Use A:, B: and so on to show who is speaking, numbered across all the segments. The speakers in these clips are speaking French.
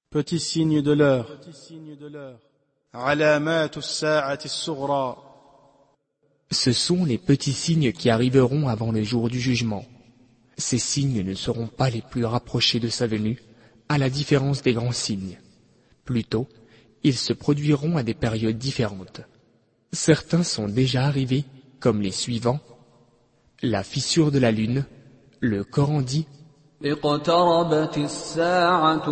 A: Petit signe de l'heure. علامات الساعة الصغرى.
B: Ce sont les petits signes qui arriveront avant le jour du jugement. Ces signes ne seront pas les plus rapprochés de sa venue, à la différence des grands signes. Plutôt, ils se produiront à des périodes différentes. Certains sont déjà arrivés, comme les suivants. La fissure de la lune, le Coran dit
C: اقتربت الساعة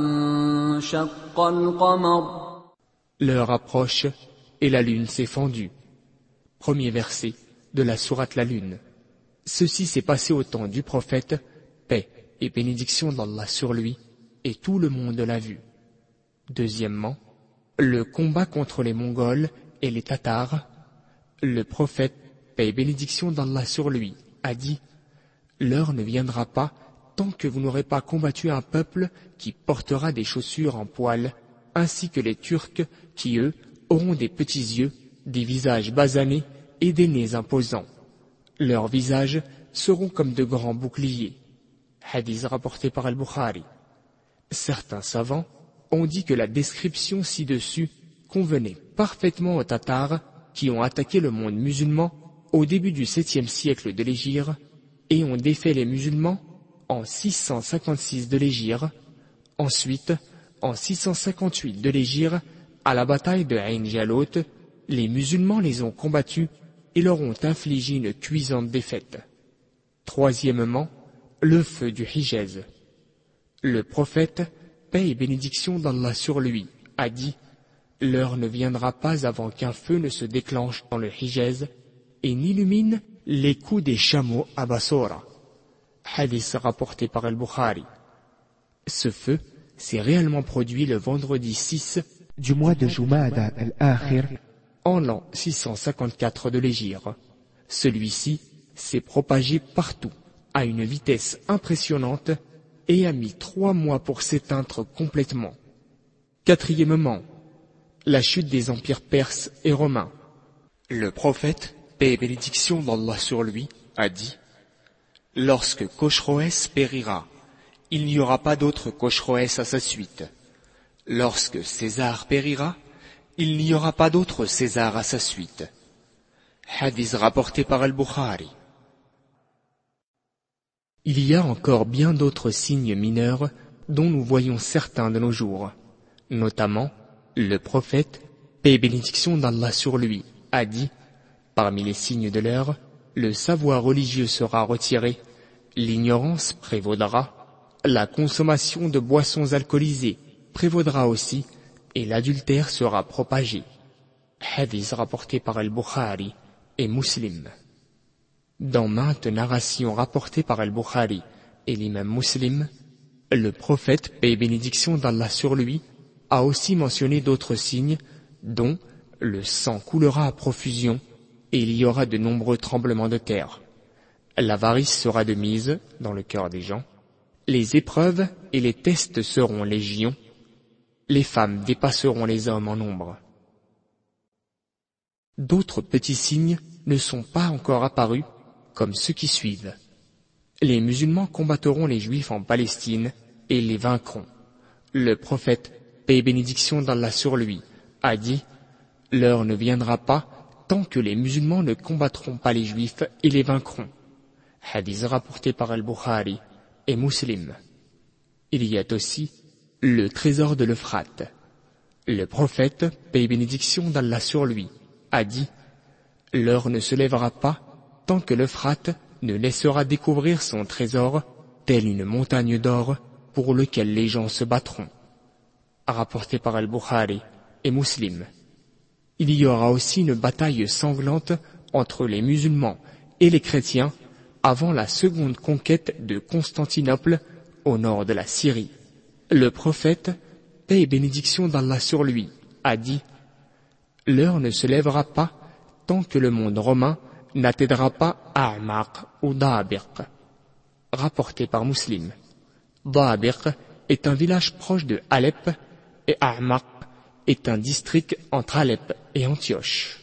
C: وانشق القمر.
B: L'heure approche et la lune s'est fendue. Premier verset de la sourate La Lune. Ceci s'est passé au temps du prophète, paix et bénédiction d'Allah sur lui, et tout le monde l'a vu. Deuxièmement, le combat contre les Mongols et les Tatars. Le prophète, paix et bénédiction d'Allah sur lui, a dit « L'heure ne viendra pas tant que vous n'aurez pas combattu un peuple qui portera des chaussures en poil, ainsi que les Turcs qui, eux, auront des petits yeux, des visages basanés et des nez imposants. Leurs visages seront comme de grands boucliers. » Hadith rapporté par Al-Bukhari. Certains savants ont dit que la description ci-dessus convenait parfaitement aux Tatars qui ont attaqué le monde musulman au début du 7e siècle de l'Hégire et ont défait les musulmans en 656 de l'Hégire. Ensuite, en 658 de l'Hégire, à la bataille de Ain Jalut, les musulmans les ont combattus et leur ont infligé une cuisante défaite. Troisièmement, le feu du Hijaz. Le prophète, paix et bénédiction d'Allah sur lui, a dit « L'heure ne viendra pas avant qu'un feu ne se déclenche dans le Hijaz et n'illumine les coups des chameaux à Bassora. » Hadith rapporté par Al-Bukhari. Ce feu s'est réellement produit le vendredi 6
D: du mois de Jumada al-Akhir
B: en l'an 654 de l'Hégire. Celui-ci s'est propagé partout à une vitesse impressionnante et a mis 3 mois pour s'éteindre complètement. Quatrièmement, la chute des empires perses et romains. Le prophète, paix et bénédiction d'Allah sur lui, a dit « Lorsque Khosroès périra, il n'y aura pas d'autre Khosroès à sa suite. Lorsque César périra, il n'y aura pas d'autre César à sa suite. » Hadith rapporté par Al-Bukhari. Il y a encore bien d'autres signes mineurs dont nous voyons certains de nos jours. Notamment, le prophète, paix et bénédiction d'Allah sur lui, a dit « Parmi les signes de l'heure, le savoir religieux sera retiré, l'ignorance prévaudra, la consommation de boissons alcoolisées prévaudra aussi, et l'adultère sera propagé. » Hadith rapporté par Al-Bukhari et Muslim. Dans maintes narrations rapportées par Al-Bukhari et l'imam Muslim, le prophète, paix et bénédiction d'Allah sur lui, a aussi mentionné d'autres signes, dont le sang coulera à profusion et il y aura de nombreux tremblements de terre. L'avarice sera de mise dans le cœur des gens. Les épreuves et les tests seront légion. Les femmes dépasseront les hommes en nombre. D'autres petits signes ne sont pas encore apparus, comme ceux qui suivent. Les musulmans combattront les juifs en Palestine et les vaincront. Le prophète, paix et bénédiction d'Allah sur lui, a dit « L'heure ne viendra pas tant que les musulmans ne combattront pas les juifs et les vaincront. » Hadith rapporté par Al-Bukhari et Muslim. Il y a aussi le trésor de l'Euphrate. Le prophète, paix et bénédiction d'Allah sur lui, a dit « L'heure ne se lèvera pas tant que l'Euphrate ne laissera découvrir son trésor, telle une montagne d'or pour lequel les gens se battront. » Rapporté par Al-Bukhari et Muslim. Il y aura aussi une bataille sanglante entre les musulmans et les chrétiens avant la seconde conquête de Constantinople au nord de la Syrie. Le prophète, paix et bénédiction d'Allah sur lui, a dit « L'heure ne se lèvera pas tant que le monde romain n'atteindra pas A'maq ou Dabiq. » Rapporté par Muslim. Dabiq est un village proche de Alep et A'maq est un district entre Alep et Antioche.